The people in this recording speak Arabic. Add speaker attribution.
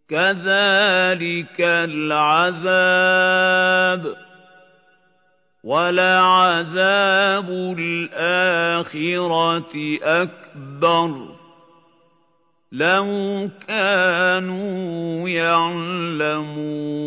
Speaker 1: كَذَٰلِكَ الْعَذَابُ ۖ وَلَعَذَابُ الْآخِرَةِ أَكْبَرُ ۚ لَوْ كَانُوا يَعْلَمُونَ